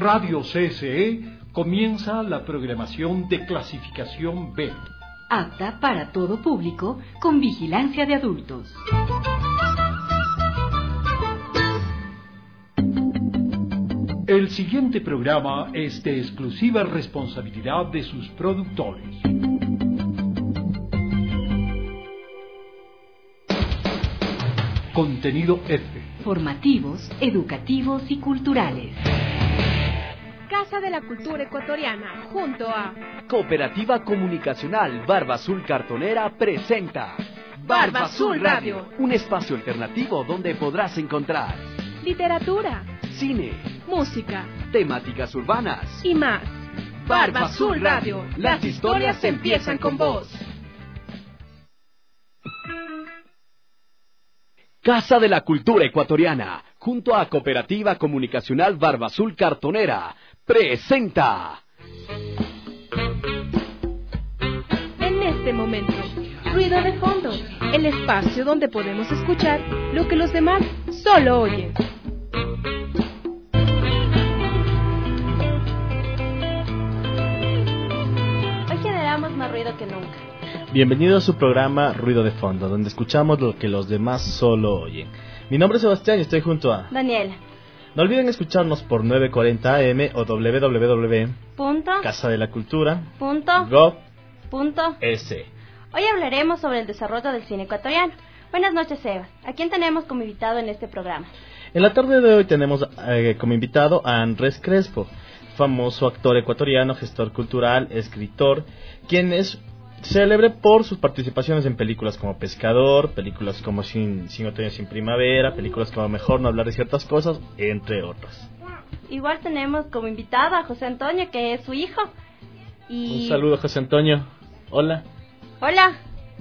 Radio CSE comienza la programación de clasificación B. Apta para todo público, con vigilancia de adultos. El siguiente programa es de exclusiva responsabilidad de sus productores. Contenido F. Formativos, educativos y culturales. Casa de la Cultura Ecuatoriana, junto a Cooperativa Comunicacional Barba Azul Cartonera presenta Barba Azul Radio, un espacio alternativo donde podrás encontrar literatura, cine, música, temáticas urbanas y más. Barba Azul Radio, las historias empiezan con vos. Casa de la Cultura Ecuatoriana, junto a Cooperativa Comunicacional Barba Azul Cartonera, presenta. En este momento, ruido de fondo, el espacio donde podemos escuchar lo que los demás solo oyen. Hoy generamos más ruido que nunca. Bienvenido a su programa Ruido de Fondo, donde escuchamos lo que los demás solo oyen. Mi nombre es Sebastián y estoy junto a Daniela. No olviden escucharnos por 940 AM o www.casadelacultura.gov.es. Hoy hablaremos sobre el desarrollo del cine ecuatoriano. Buenas noches, Sebas. ¿A quién tenemos como invitado en este programa? En la tarde de hoy tenemos como invitado a Andrés Crespo, famoso actor ecuatoriano, gestor cultural, escritor, quien es célebre por sus participaciones en películas como Pescador, películas como Sin Otoño Sin Primavera, películas como Mejor No Hablar de Ciertas Cosas, entre otras. Igual tenemos como invitado a José Antonio, que es su hijo. Un saludo, José Antonio. Hola. Hola.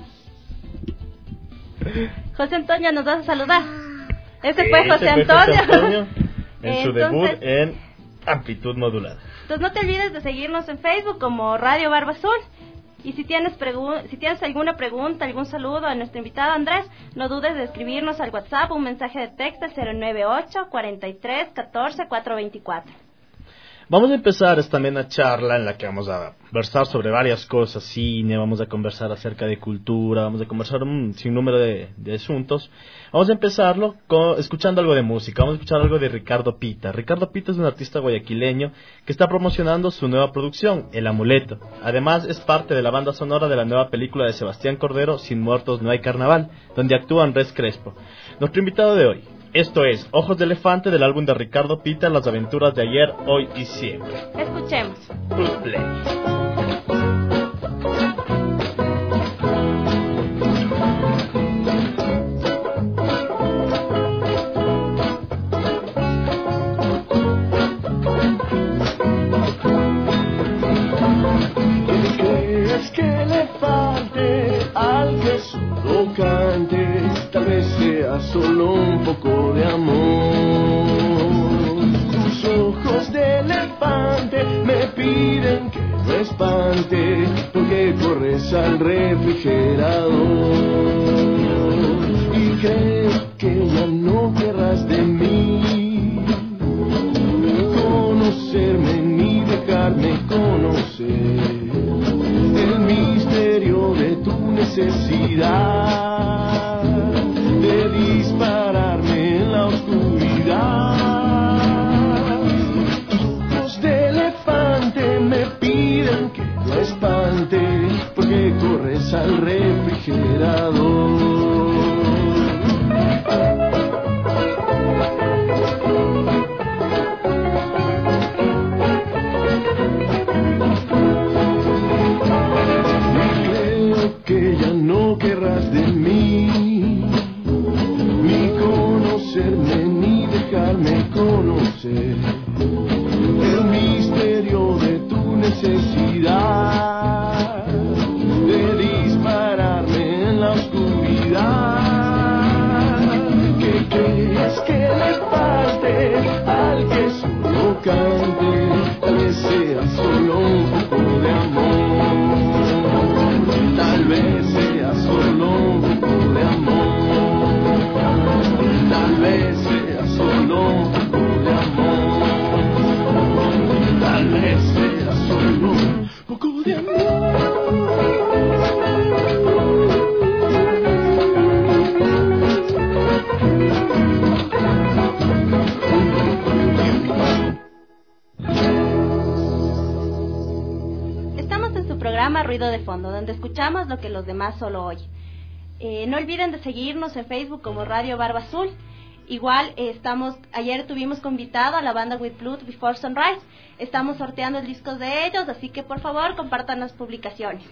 José Antonio, ¿nos vas a saludar? Ese fue José Antonio. En su debut en Amplitud Modulada. Entonces no te olvides de seguirnos en Facebook como Radio Barba Azul. Y si tienes alguna pregunta, algún saludo a nuestro invitado Andrés, no dudes de escribirnos al WhatsApp un mensaje de texto al 098 43 14 424. Vamos a empezar esta amena charla en la que vamos a conversar sobre varias cosas, cine, vamos a conversar acerca de cultura, vamos a conversar un sinnúmero de asuntos. Vamos a empezarlo escuchando algo de música, vamos a escuchar algo de Ricardo Pita. Ricardo Pita es un artista guayaquileño que está promocionando su nueva producción, El Amuleto. Además es parte de la banda sonora de la nueva película de Sebastián Cordero, Sin Muertos No Hay Carnaval, donde actúa Andrés Crespo. Nuestro invitado de hoy. Esto es Ojos de Elefante del álbum de Ricardo Pita, Las Aventuras de Ayer, Hoy y Siempre. Escuchemos. Play. Es que elefante al que solo cante, tal vez sea solo un poco de amor. Tus ojos de elefante me piden que no espante, porque corres al refrigerador y crees que ya no querrás de mí conocerme ni dejarme conocer. El misterio de tu necesidad de dispararme en la oscuridad. Ojos de elefante me piden que no espante, porque corres al refrigerador. Que ya no querrás de mí, ni conocerme, ni dejarme conocer. El misterio de tu necesidad de dispararme en la oscuridad. ¿Qué crees que le falte al que solo cante? Tal vez sea solo un poco de amor. Tal vez sea solo un poco de amor. Tal vez sea solo un poco de amor. Ruido de Fondo, donde escuchamos lo que los demás solo oyen. No olviden de seguirnos en Facebook como Radio Barba Azul. Igual ayer tuvimos convitado a la banda With Blood Before Sunrise. Estamos sorteando el disco de ellos, así que por favor compartan las publicaciones.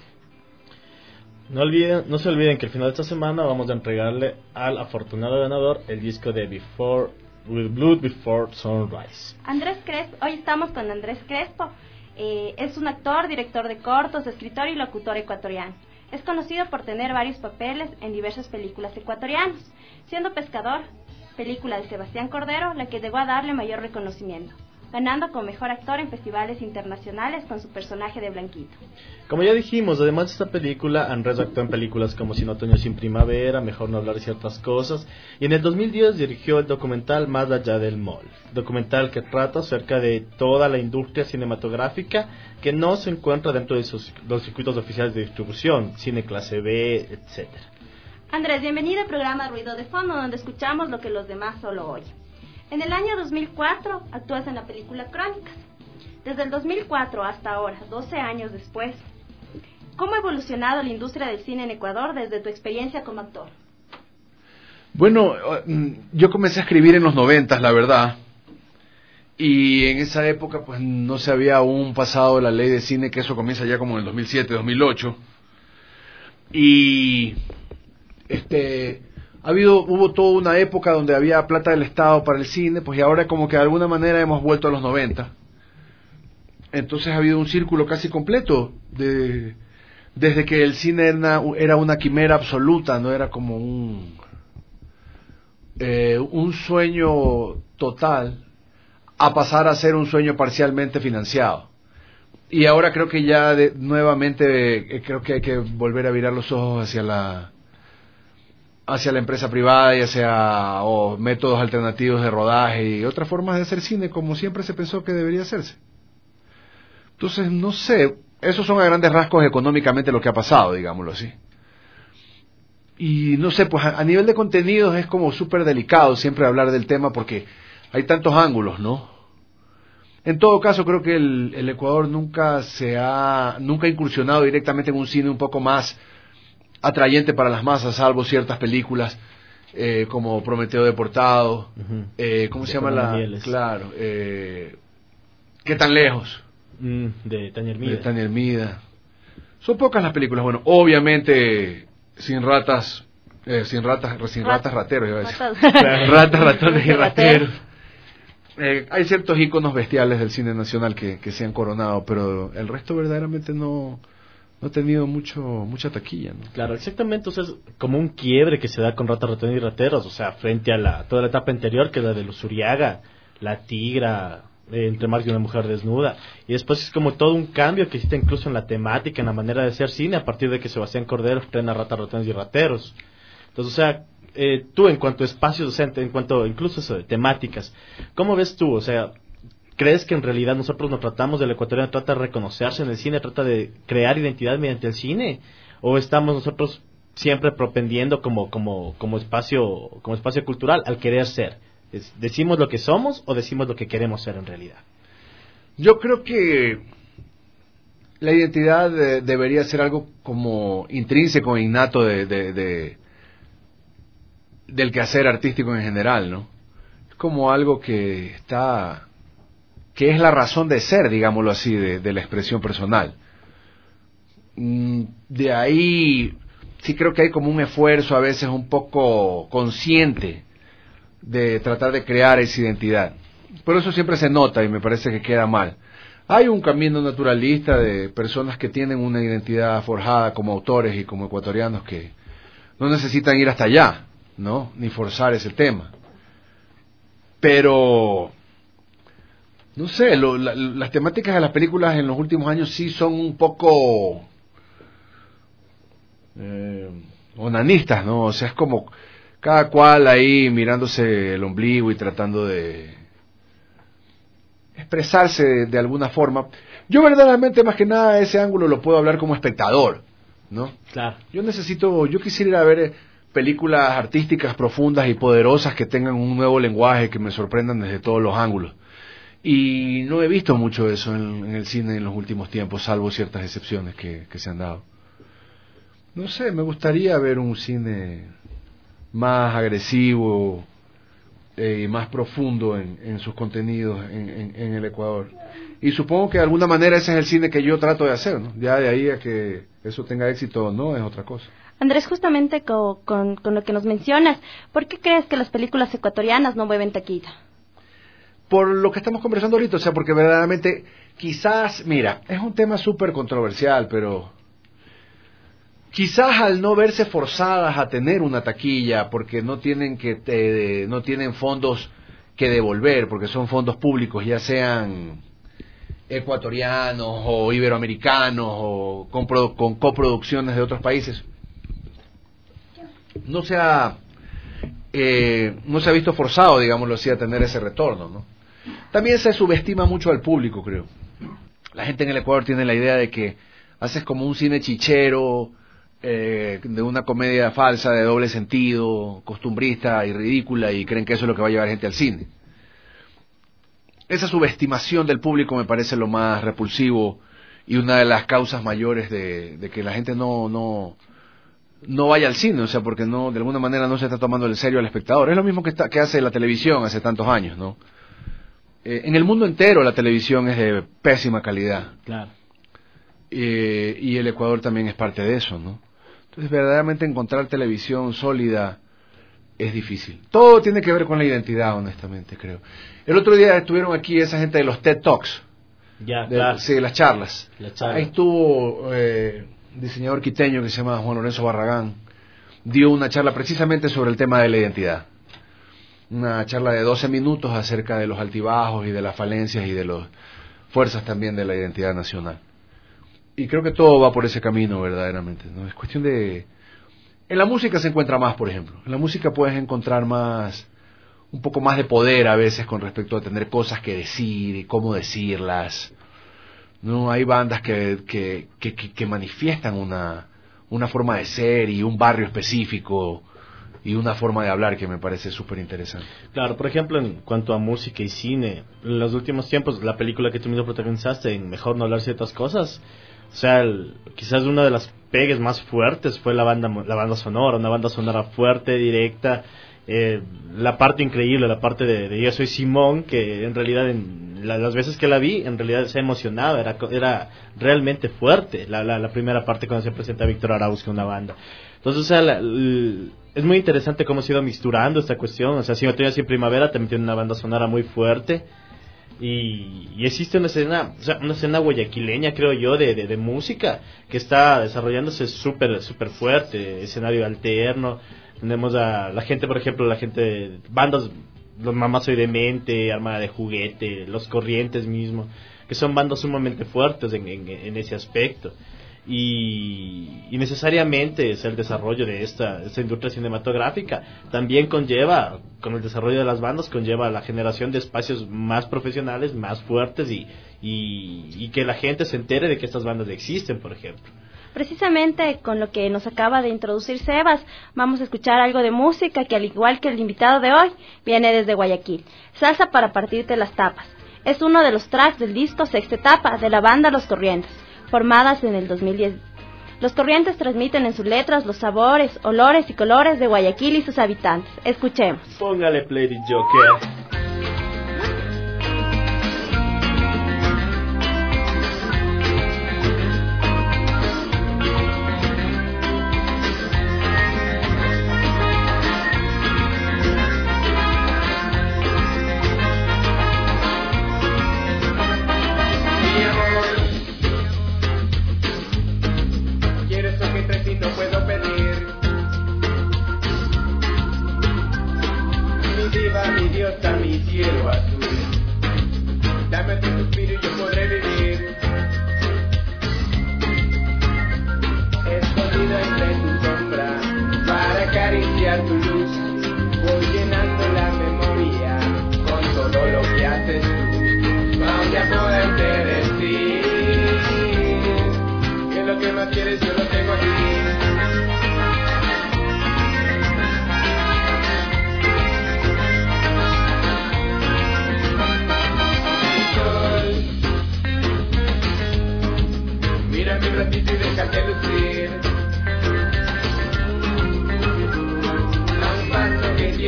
No se olviden que al final de esta semana vamos a entregarle al afortunado ganador el disco de With Blood Before Sunrise. Andrés Crespo, hoy estamos con Andrés Crespo. Es un actor, director de cortos, escritor y locutor ecuatoriano. Es conocido por tener varios papeles en diversas películas ecuatorianas, siendo Pescador, película de Sebastián Cordero, la que llegó a darle mayor reconocimiento, ganando como mejor actor en festivales internacionales con su personaje de Blanquito. Como ya dijimos, además de esta película, Andrés actuó en películas como Sin Otoño Sin Primavera, Mejor No Hablar de Ciertas Cosas, y en el 2010 dirigió el documental Más Allá del Mall, documental que trata acerca de toda la industria cinematográfica que no se encuentra dentro de los circuitos oficiales de distribución, cine clase B, etcétera. Andrés, bienvenido al programa Ruido de Fondo, donde escuchamos lo que los demás solo oyen. En el año 2004 actúas en la película Crónicas. Desde el 2004 hasta ahora, 12 años después, ¿cómo ha evolucionado la industria del cine en Ecuador desde tu experiencia como actor? Bueno, yo comencé a escribir en los 90, la verdad, y en esa época pues no se había aún pasado la ley de cine, que eso comienza ya como en el 2007, 2008, y hubo toda una época donde había plata del Estado para el cine, pues y ahora como que de alguna manera hemos vuelto a los 90. Entonces ha habido un círculo casi completo desde que el cine era una quimera absoluta, no era como un sueño total, a pasar a ser un sueño parcialmente financiado. Y ahora creo que ya nuevamente creo que hay que volver a virar los ojos hacia la empresa privada y hacia métodos alternativos de rodaje y otras formas de hacer cine como siempre se pensó que debería hacerse. Entonces, no sé, esos son a grandes rasgos económicamente lo que ha pasado, digámoslo así. Y no sé, pues a nivel de contenidos es como súper delicado siempre hablar del tema porque hay tantos ángulos, ¿no? En todo caso, creo que el Ecuador nunca ha incursionado directamente en un cine un poco más atrayente para las masas, salvo ciertas películas como Prometeo Deportado, ¿cómo se llama la? Claro, ¿Qué tan lejos? De Tania Hermida. Son pocas las películas. Bueno, obviamente sin ratas, rateros, iba a decir. Ratas, ratones y rateros. Hay ciertos íconos bestiales del cine nacional que se han coronado, pero el resto verdaderamente no ha tenido mucha taquilla, ¿no? Claro, exactamente, o sea, es como un quiebre que se da con Ratas, Ratones y Rateros, o sea, frente a toda la etapa anterior, que es la de Luzuriaga, La Tigra, Entre Mar y una Mujer Desnuda, y después es como todo un cambio que existe incluso en la temática, en la manera de hacer cine, a partir de que Sebastián Cordero estrena Ratas, Ratones y Rateros. Entonces, o sea, tú en cuanto a espacios, o sea, en cuanto incluso eso de temáticas, ¿cómo ves tú? O sea, ¿crees que en realidad nosotros nos tratamos, del ecuatoriano trata de reconocerse en el cine, trata de crear identidad mediante el cine? ¿O estamos nosotros siempre propendiendo como espacio cultural al querer ser? ¿Decimos lo que somos o decimos lo que queremos ser en realidad? Yo creo que la identidad debería ser algo como intrínseco, innato del quehacer artístico en general, ¿no? Es como algo que es la razón de ser, digámoslo así, de la expresión personal. De ahí sí creo que hay como un esfuerzo a veces un poco consciente de tratar de crear esa identidad. Pero eso siempre se nota y me parece que queda mal. Hay un camino naturalista de personas que tienen una identidad forjada como autores y como ecuatorianos que no necesitan ir hasta allá, ¿no? Ni forzar ese tema. Pero no sé, las temáticas de las películas en los últimos años sí son un poco onanistas, ¿no? O sea, es como cada cual ahí mirándose el ombligo y tratando de expresarse de alguna forma. Yo verdaderamente más que nada ese ángulo lo puedo hablar como espectador, ¿no? Claro. Yo quisiera ir a ver películas artísticas profundas y poderosas que tengan un nuevo lenguaje, que me sorprendan desde todos los ángulos. Y no he visto mucho eso en el cine en los últimos tiempos, salvo ciertas excepciones que se han dado. No sé, me gustaría ver un cine más agresivo y más profundo en sus contenidos en el Ecuador. Y supongo que de alguna manera ese es el cine que yo trato de hacer, ¿no? Ya de ahí a que eso tenga éxito o no es otra cosa. Andrés, justamente con lo que nos mencionas, ¿por qué crees que las películas ecuatorianas no mueven taquilla? Por lo que estamos conversando ahorita, o sea, porque verdaderamente quizás, mira, es un tema súper controversial, pero quizás al no verse forzadas a tener una taquilla, porque no tienen fondos que devolver, porque son fondos públicos, ya sean ecuatorianos o iberoamericanos o con coproducciones de otros países, no se ha visto forzado, digámoslo así, a tener ese retorno, ¿no? También se subestima mucho al público, creo. La gente en el Ecuador tiene la idea de que haces como un cine chichero, de una comedia falsa, de doble sentido, costumbrista y ridícula, y creen que eso es lo que va a llevar gente al cine. Esa subestimación del público me parece lo más repulsivo y una de las causas mayores de que la gente no vaya al cine, o sea, porque de alguna manera no se está tomando en serio al espectador. Es lo mismo que hace la televisión hace tantos años, ¿no? En el mundo entero la televisión es de pésima calidad. Claro. Y el Ecuador también es parte de eso, ¿no? Entonces, verdaderamente encontrar televisión sólida es difícil. Todo tiene que ver con la identidad, honestamente, creo. El otro día estuvieron aquí esa gente de los TED Talks. Ya, claro. Sí, las charlas. Ahí estuvo diseñador quiteño que se llama Juan Lorenzo Barragán. Dio una charla precisamente sobre el tema de la identidad. Una charla de 12 minutos acerca de los altibajos y de las falencias y de las fuerzas también de la identidad nacional. Y creo que todo va por ese camino verdaderamente, ¿no? Es cuestión de... En la música se encuentra más, por ejemplo. En la música puedes encontrar un poco más de poder a veces con respecto a tener cosas que decir y cómo decirlas. No, hay bandas que manifiestan una forma de ser y un barrio específico y una forma de hablar que me parece súper interesante. Claro, por ejemplo, en cuanto a música y cine, en los últimos tiempos, la película que tú mismo protagonizaste, en Mejor no hablar ciertas cosas, o sea, quizás una de las pegues más fuertes fue la banda sonora, una banda sonora fuerte, directa, la parte increíble, la parte de Yo soy Simón, que en realidad las veces que la vi, en realidad se emocionaba, era realmente fuerte la primera parte cuando se presenta Víctor Arauz con una banda. Entonces, o sea, es muy interesante cómo se ha ido misturando esta cuestión. O sea, Si me tenías en Primavera también tiene una banda sonora muy fuerte. Y existe una escena guayaquileña, creo yo, de música que está desarrollándose súper fuerte, escenario alterno. Tenemos a la gente, por ejemplo, bandas, Los Mamás Soy Demente, Armada de Juguete, Los Corrientes mismo, que son bandas sumamente fuertes en ese aspecto. Y necesariamente el desarrollo de esta industria cinematográfica también conlleva, con el desarrollo de las bandas, conlleva la generación de espacios más profesionales, más fuertes y que la gente se entere de que estas bandas existen, por ejemplo. Precisamente con lo que nos acaba de introducir Sebas, vamos a escuchar algo de música que, al igual que el invitado de hoy, viene desde Guayaquil. Salsa para partirte las tapas. Es uno de los tracks del disco Sexta Etapa de la banda Los Corrientes, formadas en el 2010. Los Corrientes transmiten en sus letras los sabores, olores y colores de Guayaquil y sus habitantes. Escuchemos. Póngale play de Joker.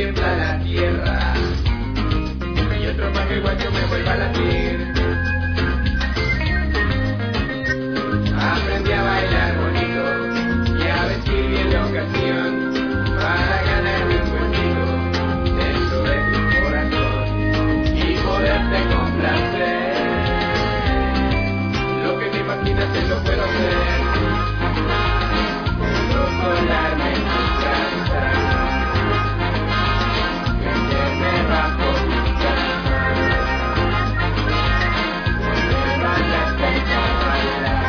tiembla la tierra y otro pa' que el guacho me vuelva a latir. Aprendí a bailar bonito y a vestir bien la ocasión para ganarme un puestito dentro de tu corazón y poderte complacer. Lo que te imaginas te lo puedo hacer. Puedo colarme en tu casa, meterme bajo tu cama, poner balas con cabalas.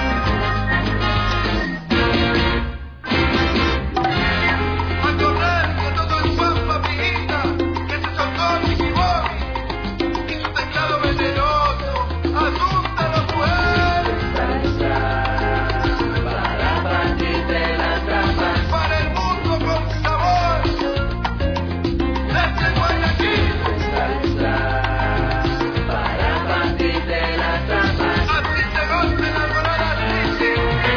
Mantorral, que todo es guapa, amiguita, que se soltó Chiqui Bobby y su teclado venenoso asusta a la mujer. Para partirte las trampas, Para el mundo con sabor, desde Guayaquil, para partirte las trampas. así se goza la morada triste.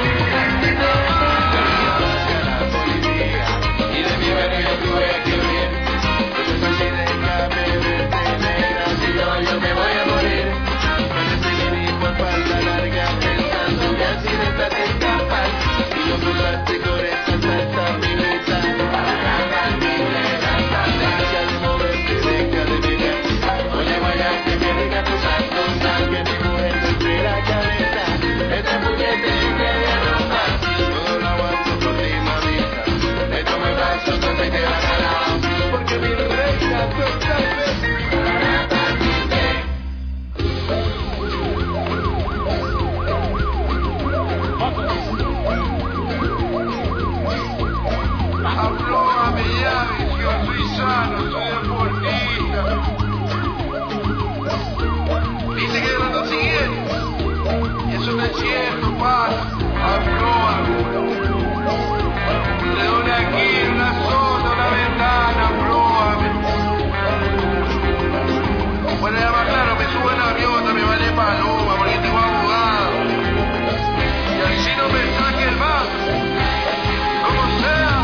Y de mi barrio tuve que huir. Entonces déjame verte negra, si no yo me voy a morir. Con ese vinito a falda larga, pensando que así de esta te escapas. Y no cruzaste con esa salsa milita. Para partirte las trampas. Y al moverte deja de mirar. Oye, vaya que me diga tu santo, Que mi mujer no espera cabeza. este puñete y media ropa. Todo lo aguanto por ti, mamita. Me tomo el brazo, entonces te vas a la Porque mi reina totalmente. para partirte. Habló a mi llave, yo soy sano, soy deportista. Dice que era lo siguiente, y eso no es cierto, pa. Habló a mí. Le doy una aquí, una zona, una ventana, habló a mí. Bueno, ya más claro, me subo en la avión, me vale paloma, porque tengo abogado. Y ahí si no me saque el más, como sea.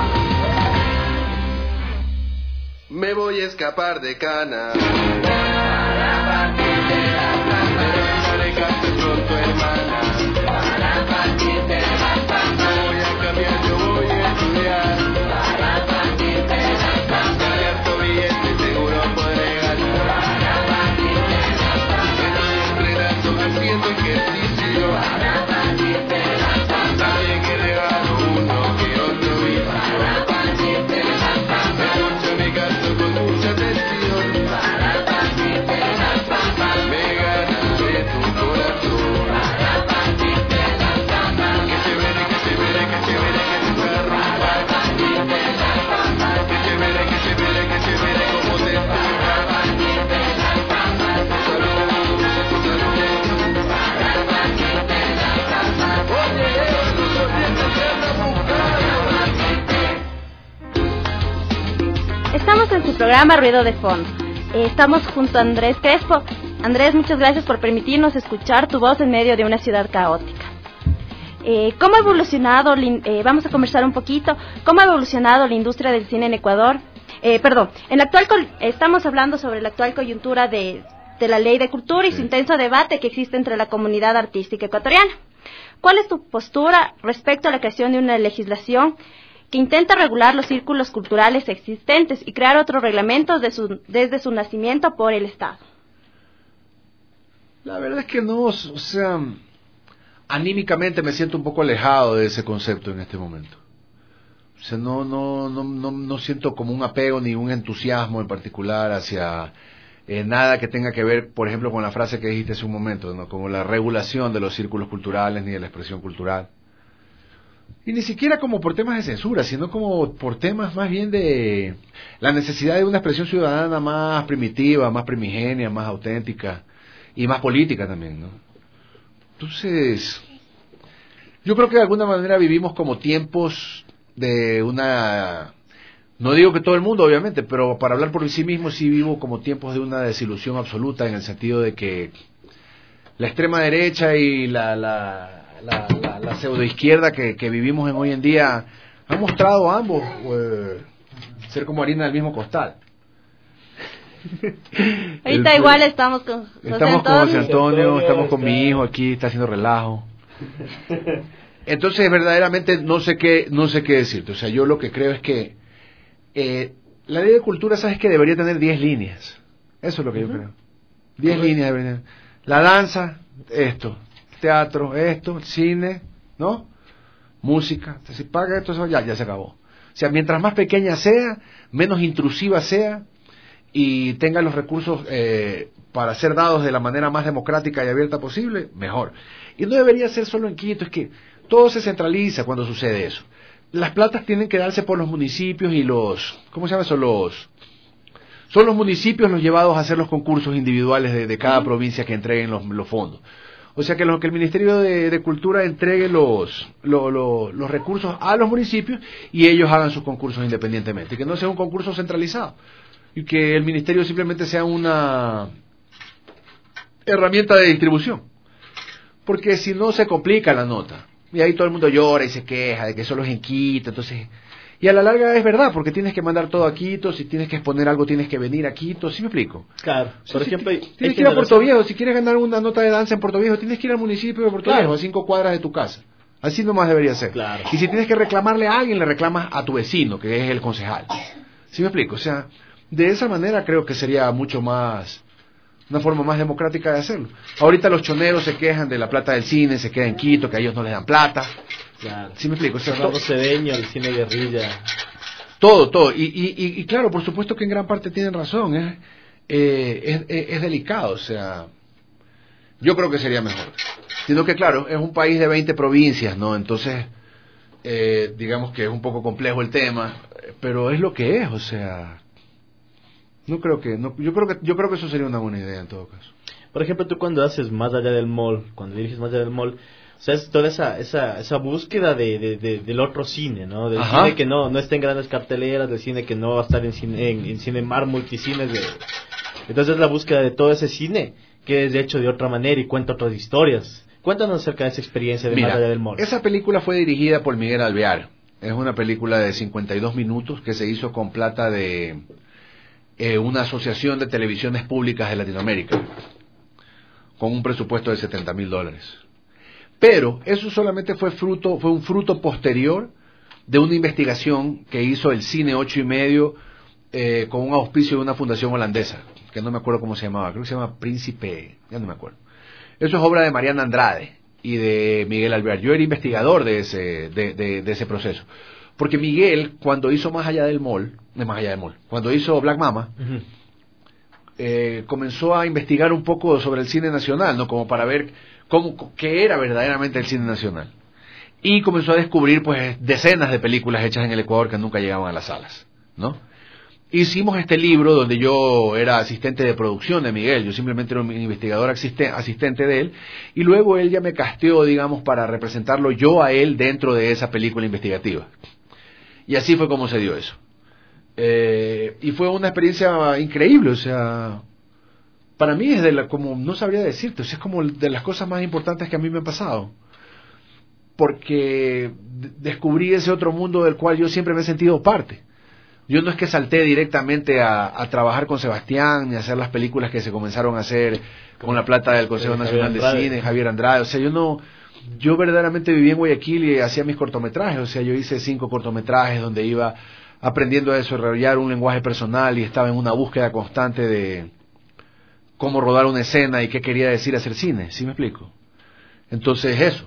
Me voy a escapar de Cana. Para partirte las trampas. Haré caso con tu hermana. Para partirte las trampas. Voy a cambiar, yo voy a estudiar. Para partirte las trampas. Haré harto billete, seguro podré ganar. Para partirte las trampas. Estoy entrenando, haciendo ejercicio. Para partirte las trampas. También he dejado uno que otro vicio. Para partirte las trampas. Escucha mi canto con mucha atención. Para partirte las trampas. Me ganas de tu corazón. Para partirte las trampas. Que se veré, que se veré, que se veré, que se Para rompa. partirte las trampas. Que se veré, que se veré, que se veré como te Para empuja. partirte las trampas. Salud, salud. Para partirte las trampas. Oye, los oyentes se andan buscando. Estamos en su programa Ruido de Fondo. Estamos junto a Andrés Crespo. Andrés, muchas gracias por permitirnos escuchar tu voz en medio de una ciudad caótica. ¿Cómo ha evolucionado, vamos a conversar un poquito, cómo ha evolucionado la industria del cine en Ecuador? Estamos hablando sobre la actual coyuntura de la ley de cultura y su intenso debate que existe entre la comunidad artística ecuatoriana. ¿Cuál es tu postura respecto a la creación de una legislación que intenta regular los círculos culturales existentes y crear otros reglamentos desde su nacimiento por el Estado? La verdad es que no, o sea, anímicamente me siento un poco alejado de ese concepto en este momento. O sea, no siento como un apego ni un entusiasmo en particular hacia nada que tenga que ver, por ejemplo, con la frase que dijiste hace un momento, ¿no? Como la regulación de los círculos culturales ni de la expresión cultural. Y ni siquiera como por temas de censura, sino como por temas más bien de la necesidad de una expresión ciudadana más primitiva, más primigenia, más auténtica y más política también, ¿no? Entonces, yo creo que de alguna manera vivimos como tiempos de una... No digo que todo el mundo, obviamente, pero para hablar por sí mismo sí vivo como tiempos de una desilusión absoluta, en el sentido de que la extrema derecha y la pseudoizquierda que vivimos en hoy en día han mostrado ambos ser como harina del mismo costal. Ahorita igual estamos con José Estamos con José Antonio. Antonio, estamos con mi hijo aquí, está haciendo relajo. Entonces, verdaderamente no sé qué decirte. O sea, yo lo que creo es que la ley de cultura, ¿sabes que debería tener 10 líneas? Eso es lo que yo creo. 10 líneas debería tener. La danza, esto. Teatro, esto. Cine, ¿no? Música. Si paga esto, eso ya se acabó. O sea, mientras más pequeña sea, menos intrusiva sea, y tenga los recursos para ser dados de la manera más democrática y abierta posible, mejor. Y no debería ser solo en Quito, es que todo se centraliza cuando sucede eso. Las platas tienen que darse por los municipios y ¿cómo se llama eso? Son los municipios los llevados a hacer los concursos individuales de cada provincia que entreguen los fondos. O sea, que el Ministerio de Cultura entregue los recursos a los municipios y ellos hagan sus concursos independientemente. Que no sea un concurso centralizado. Y que el ministerio simplemente sea una herramienta de distribución. Porque si no se complica la nota. Y ahí todo el mundo llora y se queja de que solo es en Quito. Entonces, y a la larga es verdad, porque tienes que mandar todo a Quito. Si tienes que exponer algo, tienes que venir a Quito. ¿Sí me explico? Claro. Por ejemplo, tienes que ir a Puerto Viejo. Si quieres ganar una nota de danza en Puerto Viejo, tienes que ir al municipio de Puerto Viejo, a 5 cuadras de tu casa. Así nomás debería ser. Claro. Y si tienes que reclamarle a alguien, le reclamas a tu vecino, que es el concejal. ¿Sí me explico? O sea, de esa manera creo que sería mucho más, una forma más democrática de hacerlo. Ahorita los choneros se quejan de la plata del cine, se queda en Quito, que a ellos no les dan plata. Claro. ¿Sí me explico? O sea, todo cedeño, el cine guerrilla. Todo. Y claro, por supuesto que en gran parte tienen razón. Es delicado, o sea, yo creo que sería mejor. Sino que claro, es un país de 20 provincias, ¿no? Entonces, digamos que es un poco complejo el tema, pero es lo que es, o sea, yo creo que eso sería una buena idea en todo caso. Por ejemplo, tú cuando haces Más Allá del Mall, cuando diriges Más Allá del Mall, o sea, es toda esa búsqueda del otro cine, ¿no? Del cine que no está en grandes carteleras, del cine que no va a estar en Cinemar, multicines. Entonces es la búsqueda de todo ese cine que es hecho de otra manera y cuenta otras historias. Cuéntanos acerca de esa experiencia de Más Allá del Mall. Esa película fue dirigida por Miguel Alvear. Es una película de 52 minutos que se hizo con plata de una asociación de televisiones públicas de Latinoamérica, con un presupuesto de $70,000. Pero eso solamente fue un fruto posterior de una investigación que hizo el Cine 8 y medio con un auspicio de una fundación holandesa, que no me acuerdo cómo se llamaba, creo que se llama Príncipe, ya no me acuerdo. Eso es obra de Mariana Andrade y de Miguel Alvear. Yo era investigador de ese proceso. Porque Miguel, cuando hizo Más Allá del Mall, cuando hizo Black Mama, comenzó a investigar un poco sobre el cine nacional, ¿no? Como para ver qué era verdaderamente el cine nacional. Y comenzó a descubrir, pues, decenas de películas hechas en el Ecuador que nunca llegaban a las salas, ¿no? Hicimos este libro donde yo era asistente de producción de Miguel, yo simplemente era un investigador asistente de él, y luego él ya me casteó, digamos, para representarlo yo a él dentro de esa película investigativa. Y así fue como se dio eso. Y fue una experiencia increíble, o sea, para mí es como, no sabría decirte, o sea, es como de las cosas más importantes que a mí me han pasado. Porque descubrí ese otro mundo del cual yo siempre me he sentido parte. Yo no es que salté directamente a trabajar con Sebastián ni a hacer las películas que se comenzaron a hacer con la plata del Consejo Nacional de Cine, Javier Andrade. O sea, yo verdaderamente viví en Guayaquil y hacía mis cortometrajes. O sea, yo hice 5 cortometrajes donde iba aprendiendo a desarrollar un lenguaje personal y estaba en una búsqueda constante de cómo rodar una escena y qué quería decir hacer cine. ¿Sí me explico? Entonces eso.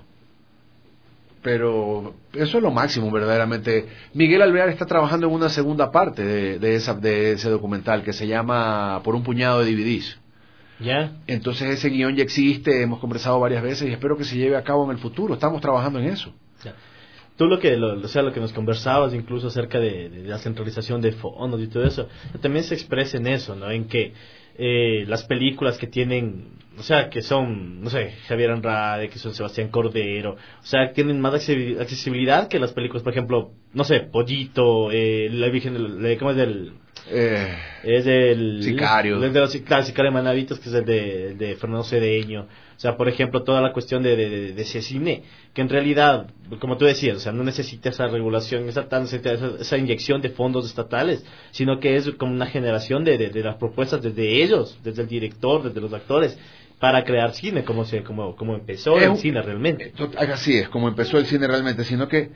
Pero eso es lo máximo verdaderamente. Miguel Alvear está trabajando en una segunda parte de ese documental que se llama Por un puñado de DVDs. ¿Ya? Entonces ese guión ya existe, hemos conversado varias veces y espero que se lleve a cabo en el futuro. Estamos trabajando en eso. Ya. Tú lo que nos conversabas incluso acerca de la centralización de fondos y todo eso, también se expresa en eso, ¿no? En que las películas que tienen, o sea, que son, no sé, Javier Andrade, que son Sebastián Cordero, o sea, tienen más accesibilidad que las películas, por ejemplo, no sé, Pollito, la Virgen, ¿cómo es del...? Es el Sicario. El de los Sicario de Manavitos, que es el de Fernando Cedeño. O sea, por ejemplo, toda la cuestión de ese cine, que en realidad, como tú decías, o sea, no necesita esa regulación estatal, esa inyección de fondos estatales, sino que es como una generación de las propuestas desde ellos, desde el director, desde los actores, para crear cine, como empezó el cine realmente. Así es, como empezó el cine realmente, sino que...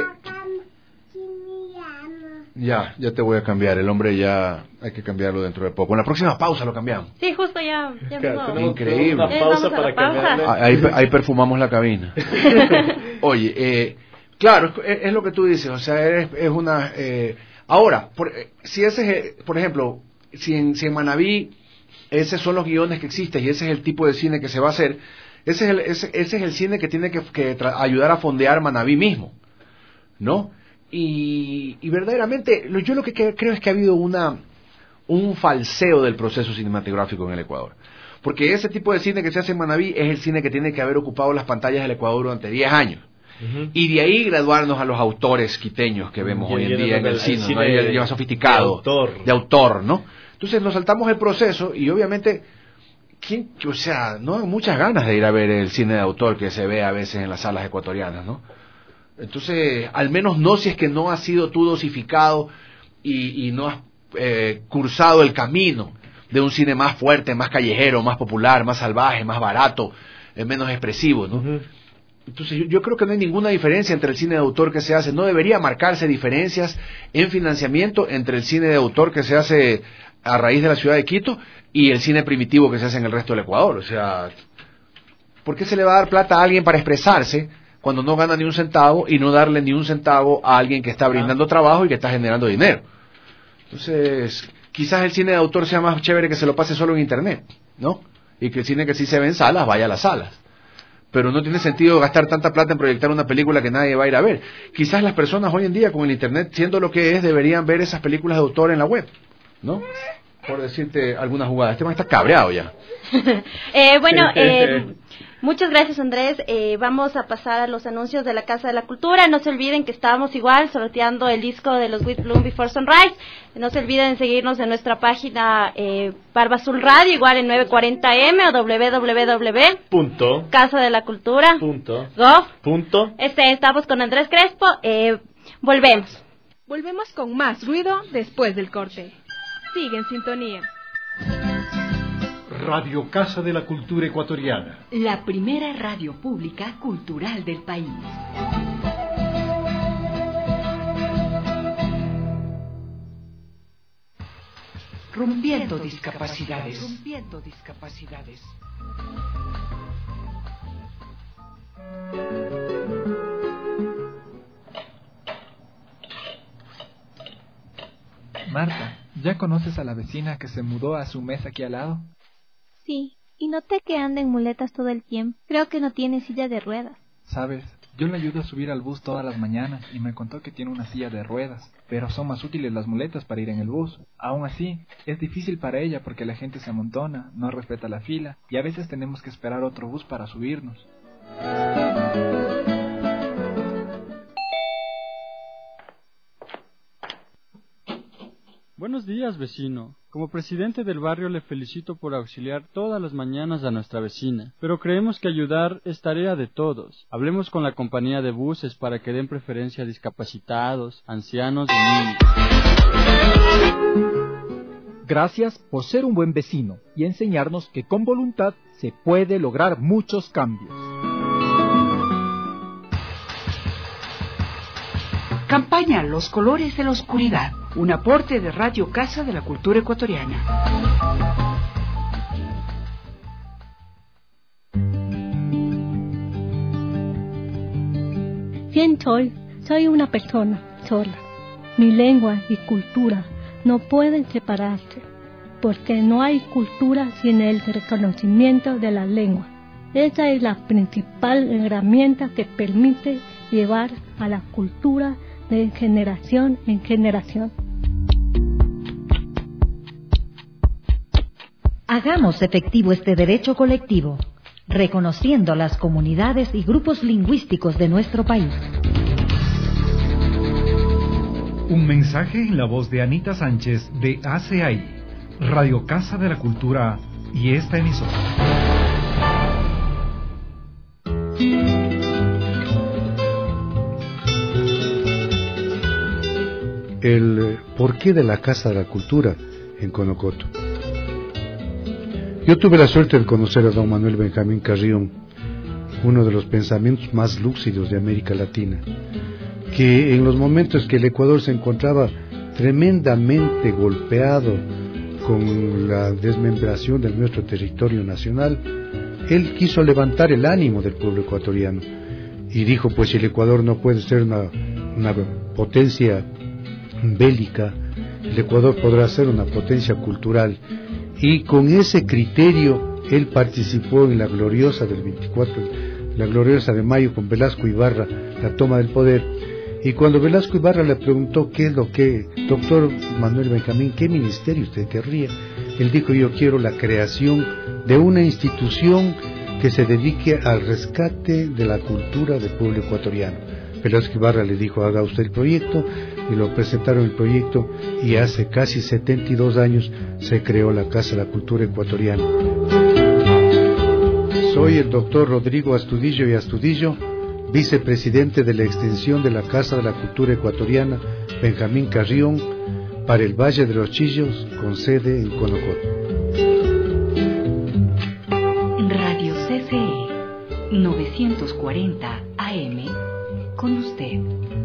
Ya te voy a cambiar, el hombre ya hay que cambiarlo dentro de poco. En la próxima pausa lo cambiamos. Sí, justo ya Increíble. Una pausa para cambiarle. Ahí perfumamos la cabina. Oye, claro, es lo que tú dices, o sea, es una... ahora, si ese es, por ejemplo, si en Manaví esos son los guiones que existen y ese es el tipo de cine que se va a hacer, ese es el cine que tiene que ayudar a fondear Manaví mismo, ¿no? Y verdaderamente, yo lo que creo es que ha habido un falseo del proceso cinematográfico en el Ecuador. Porque ese tipo de cine que se hace en Manaví es el cine que tiene que haber ocupado las pantallas del Ecuador durante 10 años. Uh-huh. Y de ahí graduarnos a los autores quiteños que vemos hoy en día en el cine, ¿no? El más sofisticado, de autor, ¿no? Entonces nos saltamos el proceso y obviamente, no hay muchas ganas de ir a ver el cine de autor que se ve a veces en las salas ecuatorianas, ¿no? Entonces, al menos no si es que no has sido tú dosificado y no has cursado el camino de un cine más fuerte, más callejero, más popular, más salvaje, más barato, menos expresivo, ¿no? Uh-huh. Entonces, yo creo que no hay ninguna diferencia entre el cine de autor que se hace. No debería marcarse diferencias en financiamiento entre el cine de autor que se hace a raíz de la ciudad de Quito y el cine primitivo que se hace en el resto del Ecuador. O sea, ¿por qué se le va a dar plata a alguien para expresarse cuando no gana ni un centavo y no darle ni un centavo a alguien que está brindando trabajo y que está generando dinero? Entonces, quizás el cine de autor sea más chévere que se lo pase solo en internet, ¿no? Y que el cine que sí se ve en salas vaya a las salas. Pero no tiene sentido gastar tanta plata en proyectar una película que nadie va a ir a ver. Quizás las personas hoy en día con el internet, siendo lo que es, deberían ver esas películas de autor en la web, ¿no? Por decirte alguna jugada. Este man está cabreado ya. Muchas gracias, Andrés. Vamos a pasar a los anuncios de la Casa de la Cultura. No se olviden que estábamos igual sorteando el disco de los With Bloom Before Sunrise. No se olviden seguirnos en nuestra página Barba Azul Radio, igual en 940M o www.casadelacultura.gov. Estamos con Andrés Crespo. Volvemos. Volvemos con más ruido después del corte. Sigue en sintonía. Radio Casa de la Cultura Ecuatoriana. La primera radio pública cultural del país. Rompiendo discapacidades. Marta, ¿ya conoces a la vecina que se mudó a su mesa aquí al lado? Sí, y noté que anda en muletas todo el tiempo. Creo que no tiene silla de ruedas. Sabes, yo le ayudo a subir al bus todas las mañanas y me contó que tiene una silla de ruedas, pero son más útiles las muletas para ir en el bus. Aún así, es difícil para ella porque la gente se amontona, no respeta la fila y a veces tenemos que esperar otro bus para subirnos. Buenos días, vecino. Como presidente del barrio le felicito por auxiliar todas las mañanas a nuestra vecina, pero creemos que ayudar es tarea de todos. Hablemos con la compañía de buses para que den preferencia a discapacitados, ancianos y niños. Gracias por ser un buen vecino y enseñarnos que con voluntad se puede lograr muchos cambios. Campaña Los Colores de la Oscuridad, un aporte de Radio Casa de la Cultura Ecuatoriana. Soy una persona sola. Mi lengua y cultura no pueden separarse, porque no hay cultura sin el reconocimiento de la lengua. Esa es la principal herramienta que permite llevar a la cultura de generación en generación. Hagamos efectivo este derecho colectivo, reconociendo las comunidades y grupos lingüísticos de nuestro país. Un mensaje en la voz de Anita Sánchez de ACI, Radio Casa de la Cultura y esta emisora. El porqué de la Casa de la Cultura en Conocoto. Yo tuve la suerte de conocer a don Manuel Benjamín Carrión, uno de los pensamientos más lúcidos de América Latina, que en los momentos que el Ecuador se encontraba tremendamente golpeado con la desmembración de nuestro territorio nacional, él quiso levantar el ánimo del pueblo ecuatoriano y dijo, pues si el Ecuador no puede ser una potencia bélica, el Ecuador podrá ser una potencia cultural, y con ese criterio él participó en la gloriosa del 24, la gloriosa de mayo, con Velasco Ibarra, la toma del poder. Y cuando Velasco Ibarra le preguntó qué es lo que, doctor Manuel Benjamín, qué ministerio usted querría, él dijo, yo quiero la creación de una institución que se dedique al rescate de la cultura del pueblo ecuatoriano. Velasco Ibarra le dijo, haga usted el proyecto, y lo presentaron el proyecto, y hace casi 72 años se creó la Casa de la Cultura Ecuatoriana. Soy el doctor Rodrigo Astudillo y Astudillo, vicepresidente de la extensión de la Casa de la Cultura Ecuatoriana Benjamín Carrión para el Valle de los Chillos, con sede en Conocoto. Radio CCE 940 AM, con usted.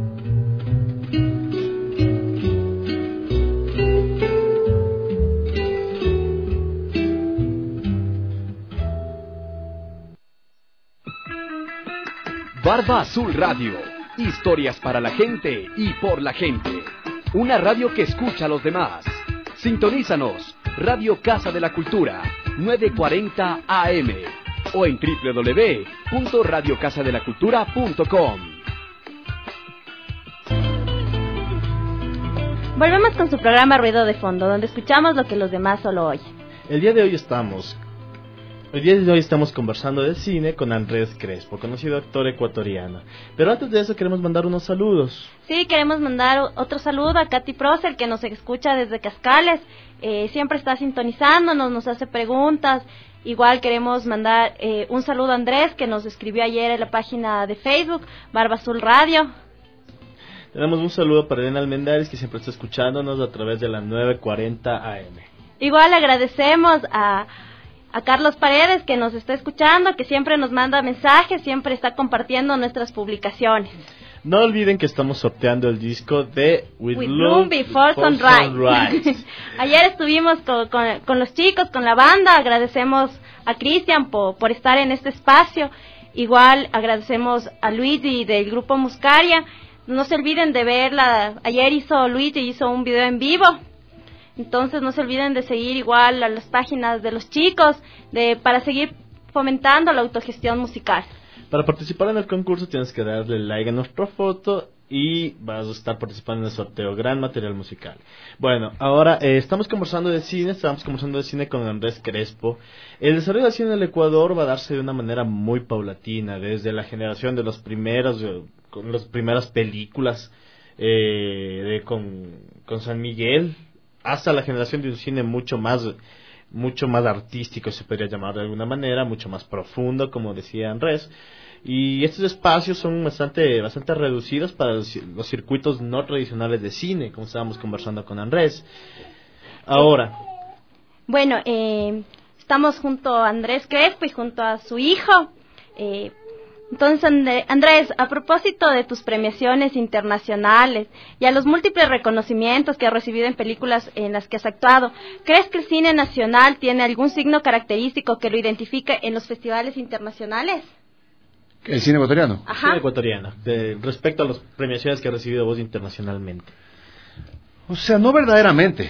Barba Azul Radio, historias para la gente y por la gente. Una radio que escucha a los demás. Sintonízanos, Radio Casa de la Cultura, 940 AM, o en www.radiocasadelacultura.com. Volvemos con su programa Ruido de Fondo, donde escuchamos lo que los demás solo oyen. El día de hoy estamos conversando de cine con Andrés Crespo, conocido actor ecuatoriano. Pero antes de eso queremos mandar unos saludos. Sí, queremos mandar otro saludo a Katy Prosser, que nos escucha desde Cascales. Siempre está sintonizándonos, nos hace preguntas. Igual queremos mandar un saludo a Andrés, que nos escribió ayer en la página de Facebook, Barba Azul Radio. Tenemos un saludo para Elena Almendares, que siempre está escuchándonos a través de la 940 AM. Igual agradecemos a Carlos Paredes, que nos está escuchando, que siempre nos manda mensajes, siempre está compartiendo nuestras publicaciones. No olviden que estamos sorteando el disco de With Bloom Before Sunrise. Ayer estuvimos con los chicos, con la banda. Agradecemos a Cristian por estar en este espacio. Igual agradecemos a Luigi del grupo Muscaria. No se olviden de verla. Ayer Luigi hizo un video en vivo. Entonces no se olviden de seguir igual a las páginas de los chicos para seguir fomentando la autogestión musical. Para participar en el concurso tienes que darle like a nuestra foto y vas a estar participando en el sorteo Gran Material Musical. Bueno, ahora estamos conversando de cine con Andrés Crespo. El desarrollo del cine en el Ecuador va a darse de una manera muy paulatina, desde la generación de las primeras películas con San Miguel, hasta la generación de un cine mucho más artístico, se podría llamar de alguna manera, mucho más profundo, como decía Andrés. Y estos espacios son bastante reducidos para los circuitos no tradicionales de cine, como estábamos conversando con Andrés. Ahora. Bueno, estamos junto a Andrés Crespo y junto a su hijo. Entonces, Andrés, a propósito de tus premiaciones internacionales y a los múltiples reconocimientos que has recibido en películas en las que has actuado, ¿crees que el cine nacional tiene algún signo característico que lo identifique en los festivales internacionales? ¿El cine ecuatoriano? Ajá. Cine ecuatoriano, respecto a las premiaciones que ha recibido vos internacionalmente. O sea, no verdaderamente.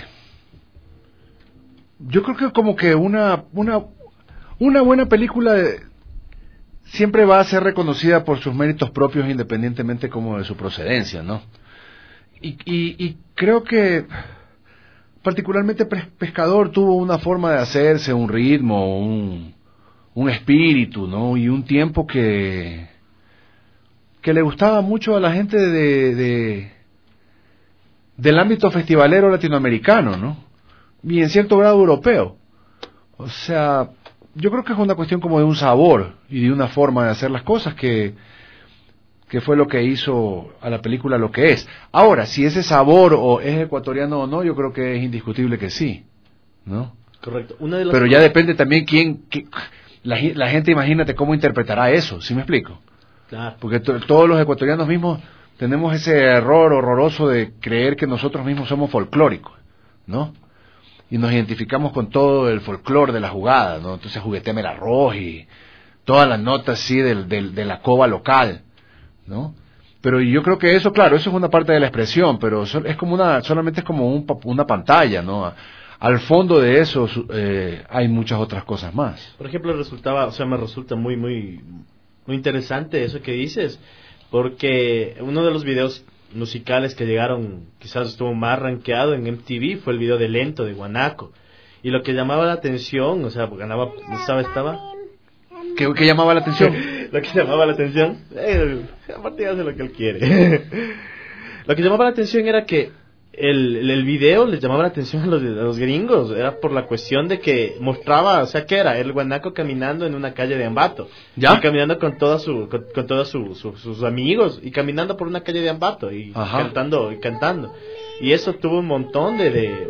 Yo creo que como que una buena película siempre va a ser reconocida por sus méritos propios, independientemente como de su procedencia, ¿no? Y creo que particularmente Pescador tuvo una forma de hacerse, un ritmo, un espíritu, ¿no? Y un tiempo que le gustaba mucho a la gente de del ámbito festivalero latinoamericano, ¿no? Y en cierto grado europeo. O sea, yo creo que es una cuestión como de un sabor y de una forma de hacer las cosas que fue lo que hizo a la película lo que es. Ahora, si ese sabor o es ecuatoriano o no, yo creo que es indiscutible que sí, ¿no? Correcto. Pero cosas... ya depende también la gente, imagínate cómo interpretará eso, ¿sí me explico? Claro. Porque todos los ecuatorianos mismos tenemos ese error horroroso de creer que nosotros mismos somos folclóricos, ¿no? Y nos identificamos con todo el folclore de la jugada, ¿no? Entonces jugueteame el arroz y todas las notas así de la cova local, ¿no? Pero yo creo que eso, claro, eso es una parte de la expresión, pero es como solamente es como una pantalla, ¿no? Al fondo de eso hay muchas otras cosas más. Por ejemplo, me resulta muy, muy, muy interesante eso que dices, porque uno de los videos musicales que llegaron, quizás estuvo más rankeado en MTV, fue el video de Lento de Guanaco. Y lo que llamaba la atención, o sea, ganaba, estaba... ¿Qué llamaba la atención? Lo que llamaba la atención, aparte hace lo que él quiere. Lo que llamaba la atención era que el video les llamaba la atención a los gringos, era por la cuestión de que mostraba, o sea, ¿qué era? El guanaco caminando en una calle de Ambato, ¿ya? Y caminando con todos sus amigos, y caminando por una calle de Ambato, y cantando, y eso tuvo un montón de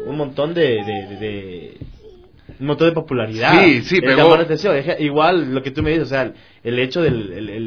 popularidad. Sí, pegó. Llamó la atención. Igual lo que tú me dices, o sea, el hecho de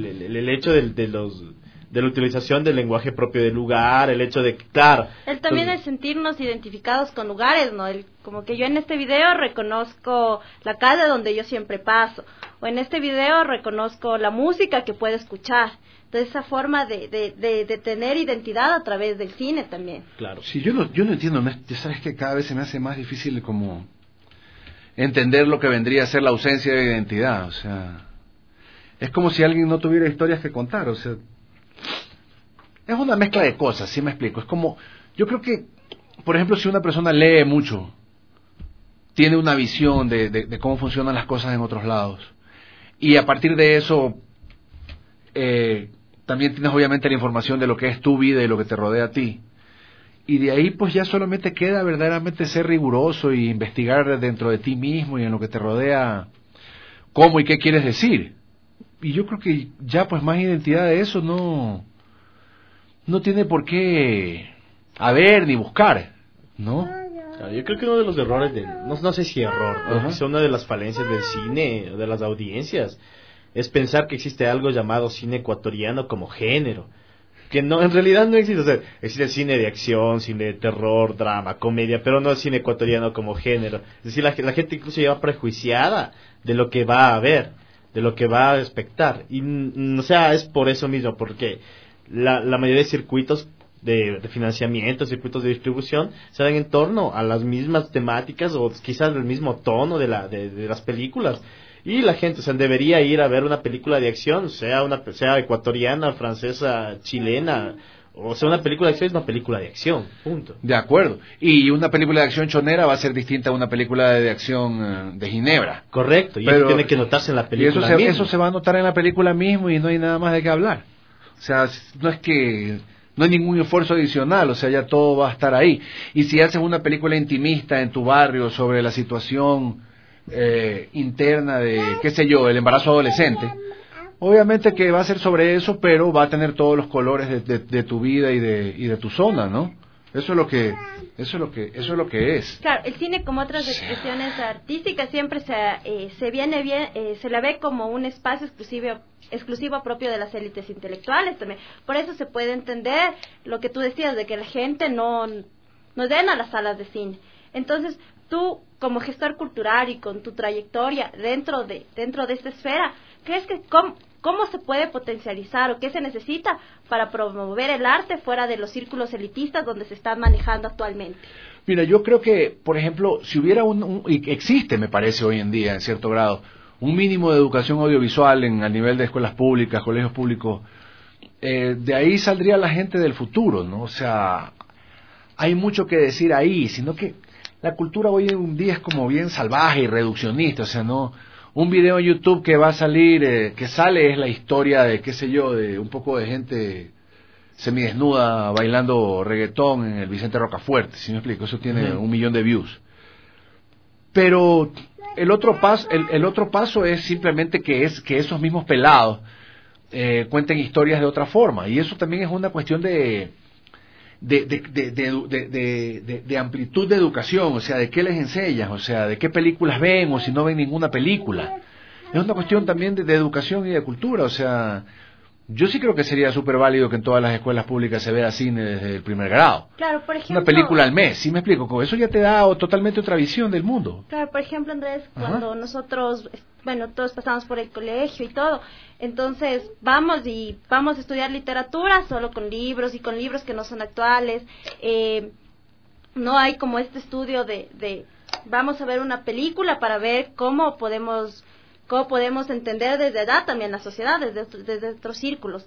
la utilización del lenguaje propio del lugar, el hecho de, claro. También el sentirnos identificados con lugares, ¿no? Como que yo en este video reconozco la calle donde yo siempre paso, o en este video reconozco la música que puedo escuchar. Entonces esa forma de tener identidad a través del cine también. Claro. Sí, yo no entiendo, ya sabes que cada vez se me hace más difícil como entender lo que vendría a ser la ausencia de identidad, o sea, es como si alguien no tuviera historias que contar, o sea, es una mezcla de cosas, ¿sí me explico? Es como, yo creo que, por ejemplo, si una persona lee mucho, tiene una visión de cómo funcionan las cosas en otros lados, y a partir de eso, también tienes obviamente la información de lo que es tu vida y lo que te rodea a ti. Y de ahí pues ya solamente queda verdaderamente ser riguroso y investigar dentro de ti mismo y en lo que te rodea cómo y qué quieres decir. Y yo creo que ya pues más identidad de eso no tiene por qué haber ni buscar, ¿no? Yo creo que uno de los errores, no sé si error, pero quizá una de las falencias del cine, de las audiencias, es pensar que existe algo llamado cine ecuatoriano como género. Que no, en realidad no existe, o sea, existe cine de acción, cine de terror, drama, comedia, pero no el cine ecuatoriano como género. Es decir, la gente incluso lleva prejuiciada de lo que va a ver, de lo que va a expectar. Y, o sea, es por eso mismo, porque la mayoría de circuitos de financiamiento, circuitos de distribución, se dan en torno a las mismas temáticas o quizás el mismo tono de las películas. Y la gente, o sea, debería ir a ver una película de acción, sea ecuatoriana, francesa, chilena, o sea, una película de acción es una película de acción, punto. De acuerdo. Y una película de acción chonera va a ser distinta a una película de acción de Ginebra. Correcto, y eso tiene que notarse en la película misma. Eso se va a notar en la película mismo y no hay nada más de qué hablar. O sea, no hay ningún esfuerzo adicional, o sea, ya todo va a estar ahí. Y si haces una película intimista en tu barrio sobre la situación interna de, qué sé yo, el embarazo adolescente, obviamente que va a ser sobre eso, pero va a tener todos los colores de tu vida y de tu zona, ¿no? Eso es lo que es. Claro, el cine, como otras expresiones artísticas, siempre se la ve como un espacio exclusivo propio de las élites intelectuales también. Por eso se puede entender lo que tú decías de que la gente no llena las salas de cine. Entonces, tú, como gestor cultural y con tu trayectoria dentro de esta esfera, ¿crees que cómo se puede potencializar o qué se necesita para promover el arte fuera de los círculos elitistas donde se están manejando actualmente? Mira, yo creo que, por ejemplo, si hubiera y existe, me parece hoy en día, en cierto grado, un mínimo de educación audiovisual a nivel de escuelas públicas, colegios públicos, de ahí saldría la gente del futuro, ¿no? O sea, hay mucho que decir ahí, sino que la cultura hoy en día es como bien salvaje y reduccionista, o sea, no, un video en YouTube que va a salir, que sale es la historia de, qué sé yo, de un poco de gente semidesnuda bailando reggaetón en el Vicente Rocafuerte, ¿sí me explico? Eso tiene 1 millón de views. Pero el otro paso es simplemente que esos mismos pelados cuenten historias de otra forma, y eso también es una cuestión de amplitud de educación, o sea, de qué les enseñas, o sea, de qué películas ven, o si no ven ninguna película. Es una cuestión también de educación y de cultura, o sea, yo sí creo que sería súper válido que en todas las escuelas públicas se vea cine desde el primer grado. Claro, por ejemplo, una película al mes, ¿sí me explico? Con eso ya te da totalmente otra visión del mundo. Claro, por ejemplo, Andrés, cuando nosotros, todos pasamos por el colegio y todo, entonces vamos a estudiar literatura solo con libros y con libros que no son actuales. No hay como este estudio de vamos a ver una película para ver cómo podemos entender desde edad también la sociedad, desde otros círculos.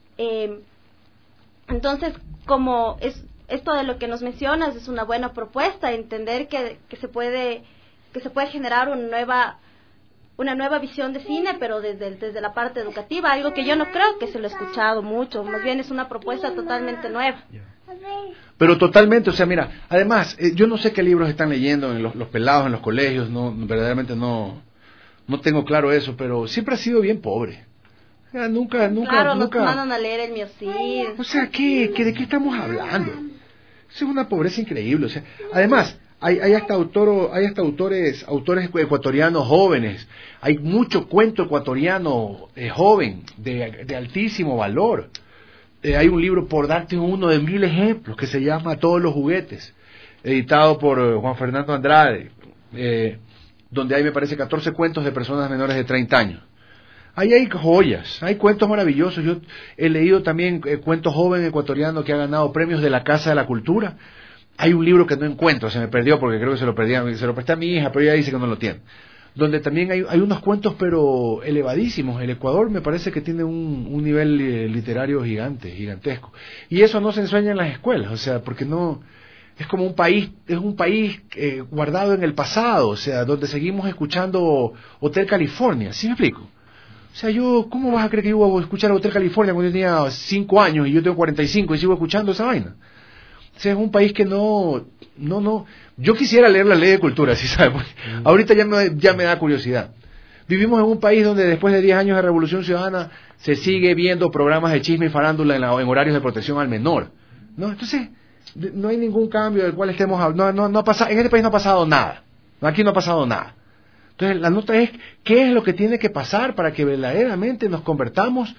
Entonces, como es esto de lo que nos mencionas, es una buena propuesta, entender que se puede generar una nueva visión de cine, pero desde la parte educativa, algo que yo no creo que se lo he escuchado mucho, más bien es una propuesta totalmente nueva. Pero totalmente, o sea, mira, además, yo no sé qué libros están leyendo en los pelados en los colegios, verdaderamente no tengo claro eso, pero siempre ha sido bien pobre. O sea, nunca. Claro, nos mandan a leer el Miocid. O sea, ¿de qué estamos hablando? Eso es una pobreza increíble. O sea, además, hay hasta autores ecuatorianos jóvenes. Hay mucho cuento ecuatoriano joven, de altísimo valor. Hay un libro, por darte uno de 1000 ejemplos, que se llama Todos los juguetes, editado por Juan Fernando Andrade, donde hay, me parece, 14 cuentos de personas menores de 30 años. Ahí hay joyas, hay cuentos maravillosos. Yo he leído también cuentos joven ecuatoriano que ha ganado premios de la Casa de la Cultura. Hay un libro que no encuentro, se me perdió porque creo que se lo presté a mi hija, pero ella dice que no lo tiene. Donde también hay unos cuentos, pero elevadísimos. El Ecuador me parece que tiene un nivel literario gigantesco. Y eso no se enseña en las escuelas, o sea, porque no... Es como un país guardado en el pasado, o sea, donde seguimos escuchando Hotel California, ¿sí me explico? O sea, ¿cómo vas a creer que yo voy a escuchar Hotel California cuando yo tenía 5 años y yo tengo 45 y sigo escuchando esa vaina? O sea, es un país que no, yo quisiera leer la Ley de Cultura, ¿sí sabes? Ahorita ya me da curiosidad. Vivimos en un país donde después de 10 años de Revolución Ciudadana se sigue viendo programas de chisme y farándula en horarios de protección al menor, ¿no? Entonces, no hay ningún cambio del cual estemos hablando, no ha pasado, en este país no ha pasado nada, aquí no ha pasado nada. Entonces la nota es, ¿qué es lo que tiene que pasar para que verdaderamente nos convertamos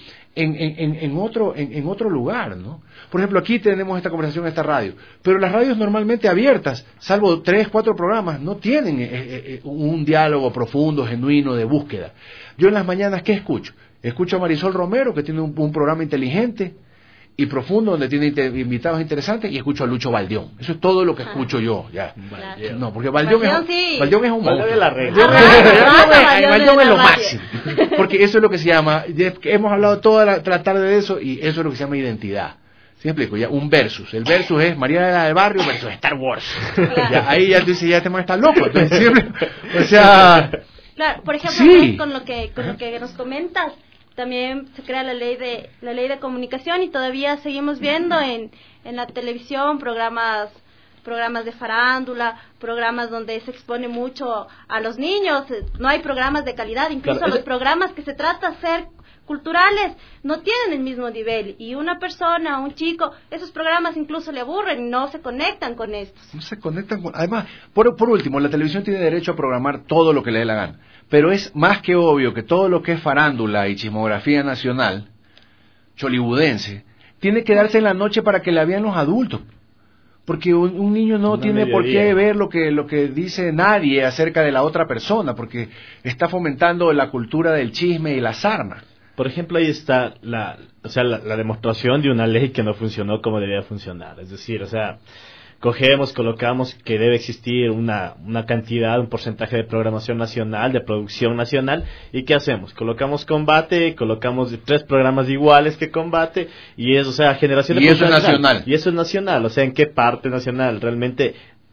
en otro lugar, ¿no? Por ejemplo, aquí tenemos esta conversación en esta radio, pero las radios normalmente abiertas, salvo 3, 4 programas, no tienen un diálogo profundo, genuino, de búsqueda. Yo en las mañanas, ¿qué escucho? Escucho a Marisol Romero, que tiene un programa inteligente y profundo, donde tiene invitados interesantes, y escucho a Lucho Valdión. Eso es todo lo que escucho yo, ya. Claro. No, porque Valdión es un monstruo. Valdión es lo máximo. Porque eso es lo que se llama, hemos hablado toda la tarde de eso, y eso es lo que se llama identidad. ¿Sí me explico? Ya, un versus. El versus es María del Barrio versus Star Wars. Ya, ahí ya tú dices, ya este man está loco. Entonces, siempre, o sea... Claro, por ejemplo, con lo que nos comentas, también se crea la ley de comunicación, y todavía seguimos viendo en la televisión programas de farándula, programas donde se expone mucho a los niños. No hay programas de calidad, incluso claro, los programas que se trata de ser culturales no tienen el mismo nivel, y una persona, un chico, esos programas incluso le aburren, no se conectan con estos. No se conectan con... Además, por último, la televisión tiene derecho a programar todo lo que le dé la gana, pero es más que obvio que todo lo que es farándula y chismografía nacional, chollywoodeense, tiene que darse en la noche para que la vean los adultos, porque un niño no tiene por qué ver lo que dice nadie acerca de la otra persona, porque está fomentando la cultura del chisme y la sarna. Por ejemplo, ahí está la demostración de una ley que no funcionó como debía funcionar. Es decir, o sea, colocamos que debe existir una cantidad, un porcentaje de programación nacional, de producción nacional, ¿y qué hacemos? Colocamos Combate, colocamos 3 programas iguales que Combate, y eso, o sea, generación de... Y eso es nacional. Y eso es nacional, o sea, ¿en qué parte nacional? Realmente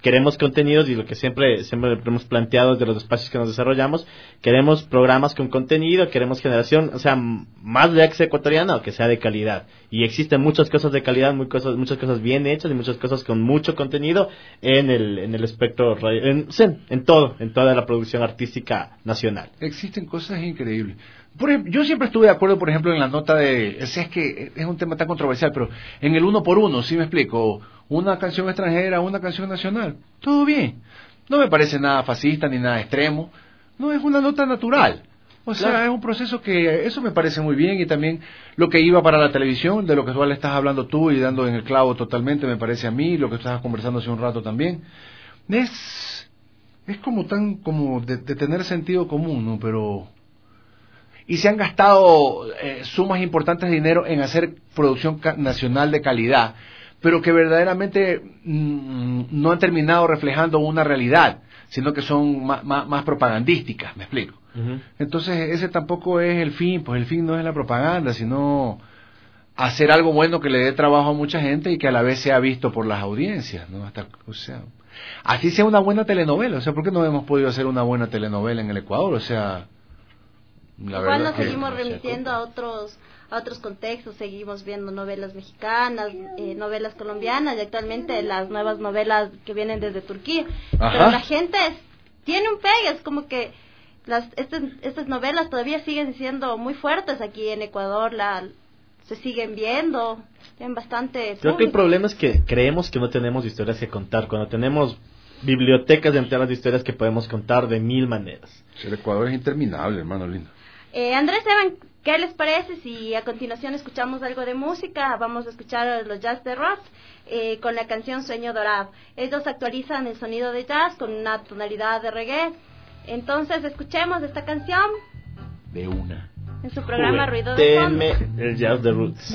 queremos contenidos y lo que siempre hemos planteado de los espacios que nos desarrollamos, queremos programas con contenido, queremos generación, o sea, más de ex ecuatoriana o que sea de calidad. Y existen muchas cosas de calidad, muchas cosas bien hechas y muchas cosas con mucho contenido en el espectro, en toda la producción artística nacional. Existen cosas increíbles. Por ejemplo, yo siempre estuve de acuerdo, por ejemplo, en la nota de... O sea, es que es un tema tan controversial, pero en el 1x1, ¿sí me explico? Una canción extranjera, una canción nacional. Todo bien. No me parece nada fascista ni nada extremo. No, es una nota natural. O sea, claro, es un proceso que... Eso me parece muy bien. Y también lo que iba para la televisión, de lo que le estás hablando tú y dando en el clavo totalmente, me parece a mí, lo que estabas conversando hace un rato también. Es como de tener sentido común, ¿no? Pero... Y se han gastado sumas importantes de dinero en hacer producción nacional de calidad, pero que verdaderamente no han terminado reflejando una realidad, sino que son más propagandísticas, ¿me explico? Uh-huh. Entonces ese tampoco es el fin, pues el fin no es la propaganda, sino hacer algo bueno que le dé trabajo a mucha gente y que a la vez sea visto por las audiencias, ¿no? O sea, así sea una buena telenovela. O sea, ¿por qué no hemos podido hacer una buena telenovela en el Ecuador? O sea... Igual nos seguimos remitiendo a otros contextos, seguimos viendo novelas mexicanas, novelas colombianas y actualmente las nuevas novelas que vienen desde Turquía. Ajá. Pero la gente tiene un pegue, es como que estas novelas todavía siguen siendo muy fuertes aquí en Ecuador, se siguen viendo, tienen bastante... Creo que el problema es que creemos que no tenemos historias que contar, cuando tenemos bibliotecas enteras de historias que podemos contar de 1000 maneras. El Ecuador es interminable, hermano lindo. Andrés, Evan, ¿qué les parece si a continuación escuchamos algo de música? Vamos a escuchar a los Jazz de Ross con la canción Sueño Dorado. Ellos actualizan el sonido de jazz con una tonalidad de reggae. Entonces, escuchemos esta canción. De una. En su programa Ruido de Fondo. El Jazz de Roots.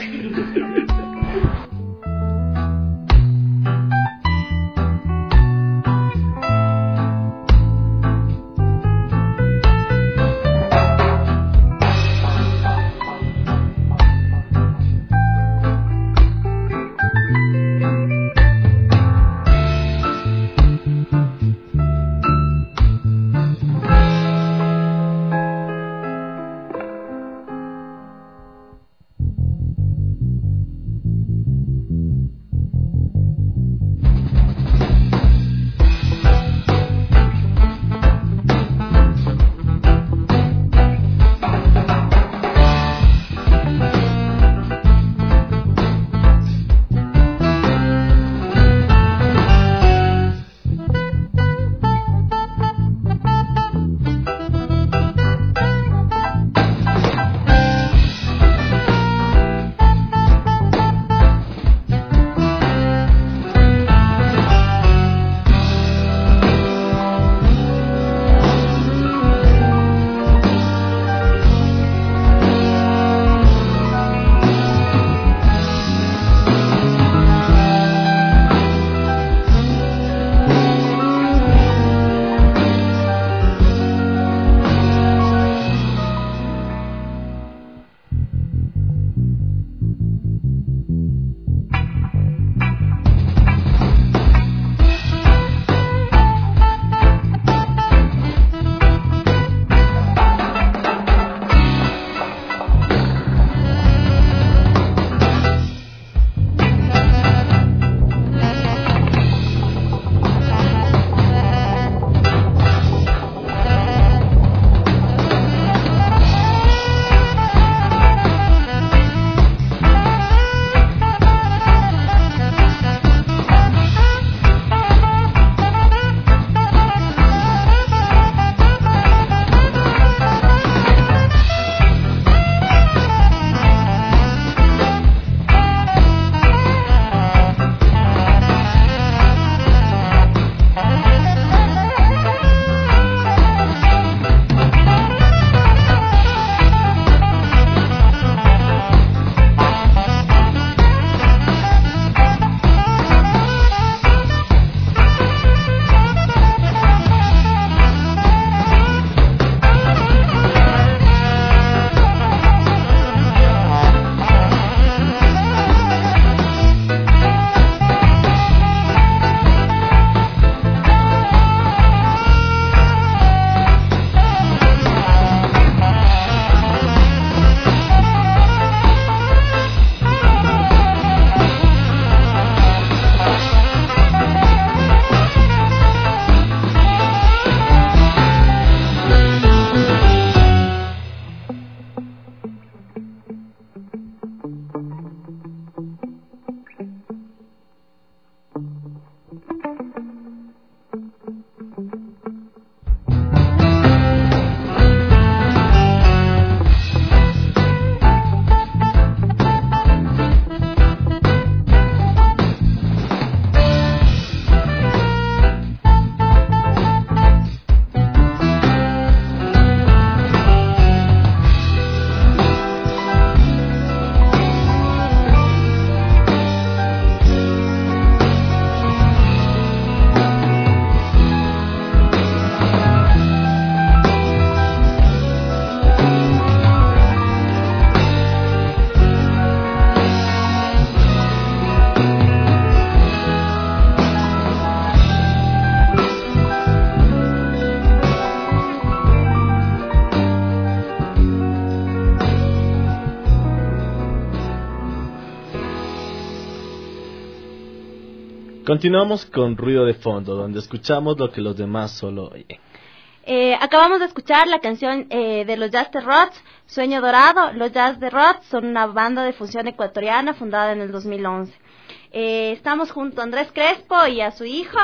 Continuamos con Ruido de Fondo, donde escuchamos lo que los demás solo oyen. Acabamos de escuchar la canción de los Jazz de Rods, Sueño Dorado. Los Jazz de Rods son una banda de fusión ecuatoriana fundada en el 2011. Estamos junto a Andrés Crespo y a su hijo.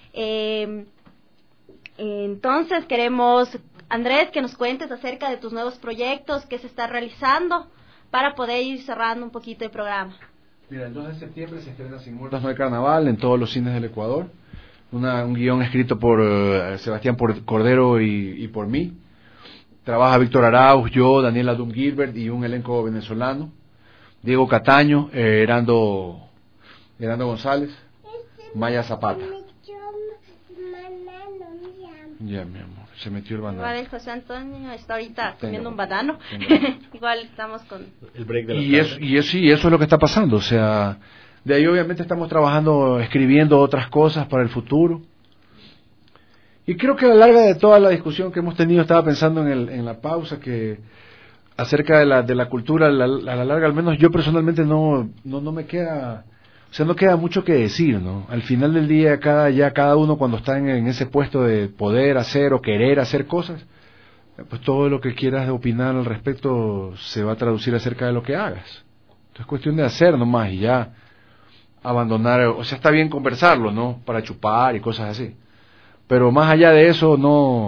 Entonces queremos, Andrés, que nos cuentes acerca de tus nuevos proyectos que se están realizando para poder ir cerrando un poquito el programa. Mira, el 2 de septiembre se estrena Sin Muertos No hay Carnaval en todos los cines del Ecuador. Un guión escrito por Sebastián Cordero y por mí. Trabaja Víctor Arauz, yo, Daniela Dum Gilbert y un elenco venezolano. Diego Cataño, Herando González, Maya Zapata. Ya, mi amor, se metió el banano. Igual el José Antonio está ahorita comiendo un banano. Igual estamos con el break de la tarde. Y eso es lo que está pasando. O sea, de ahí obviamente estamos trabajando, escribiendo otras cosas para el futuro. Y creo que a la larga de toda la discusión que hemos tenido, estaba pensando en la pausa, que acerca de la cultura, a la larga, al menos yo personalmente no me queda, o sea, no queda mucho que decir, ¿no? Al final del día, cada uno cuando está en ese puesto de poder hacer o querer hacer cosas, pues todo lo que quieras opinar al respecto se va a traducir acerca de lo que hagas. Entonces es cuestión de hacer nomás y ya abandonar, o sea, está bien conversarlo, ¿no? Para chupar y cosas así. Pero más allá de eso,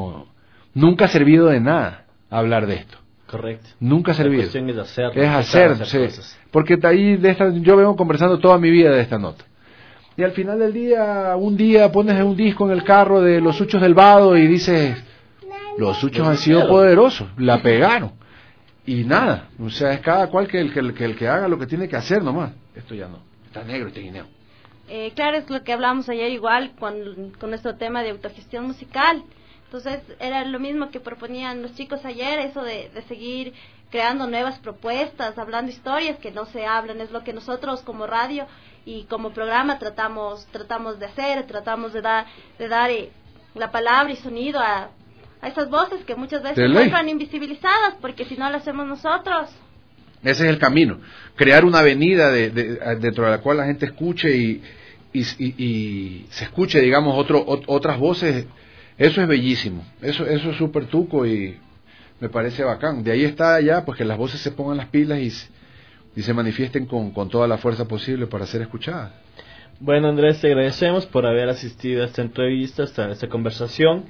nunca ha servido de nada hablar de esto. Correcto. Nunca ha servido. La cuestión es hacerlo. Es hacer, sí. Porque ahí yo vengo conversando toda mi vida de esta nota. Y al final del día, un día pones un disco en el carro de Los Suchos del Vado y dices, los Suchos han sido poderosos, la pegaron. Y nada, o sea, es cada cual que el que haga lo que tiene que hacer nomás. Esto ya no, está negro este guineo. Claro, es lo que hablamos ayer igual con nuestro tema de autogestión musical. Entonces era lo mismo que proponían los chicos ayer, eso de seguir creando nuevas propuestas, hablando historias que no se hablan, es lo que nosotros como radio y como programa tratamos de hacer, tratamos de dar la palabra y sonido a esas voces que muchas veces se encuentran invisibilizadas, porque si no lo hacemos nosotros. Ese es el camino, crear una avenida dentro de la cual la gente escuche y se escuche, digamos, otras voces. Eso es bellísimo, eso es súper tuco y me parece bacán. De ahí está ya, pues que las voces se pongan las pilas y se manifiesten con toda la fuerza posible para ser escuchadas. Bueno, Andrés, te agradecemos por haber asistido a esta entrevista, a esta conversación.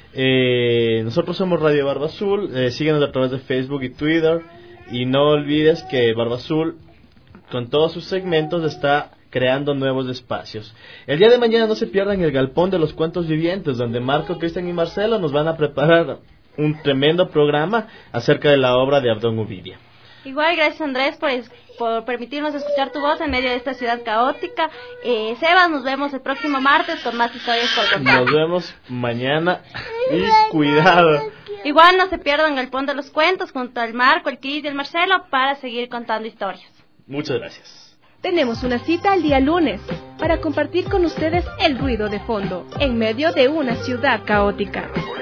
Nosotros somos Radio Barba Azul, síguenos a través de Facebook y Twitter, y no olvides que Barba Azul, con todos sus segmentos, está creando nuevos espacios. El día de mañana no se pierdan el Galpón de los Cuentos Vivientes, donde Marco, Cristian y Marcelo nos van a preparar un tremendo programa acerca de la obra de Abdón Uvidia. Igual, gracias Andrés por permitirnos escuchar tu voz en medio de esta ciudad caótica. Sebas, nos vemos el próximo martes con más historias por contar. Nos vemos mañana y cuidado. Igual no se pierdan el Galpón de los Cuentos junto al Marco, el Cris y el Marcelo para seguir contando historias. Muchas gracias. Tenemos una cita el día lunes para compartir con ustedes el ruido de fondo en medio de una ciudad caótica.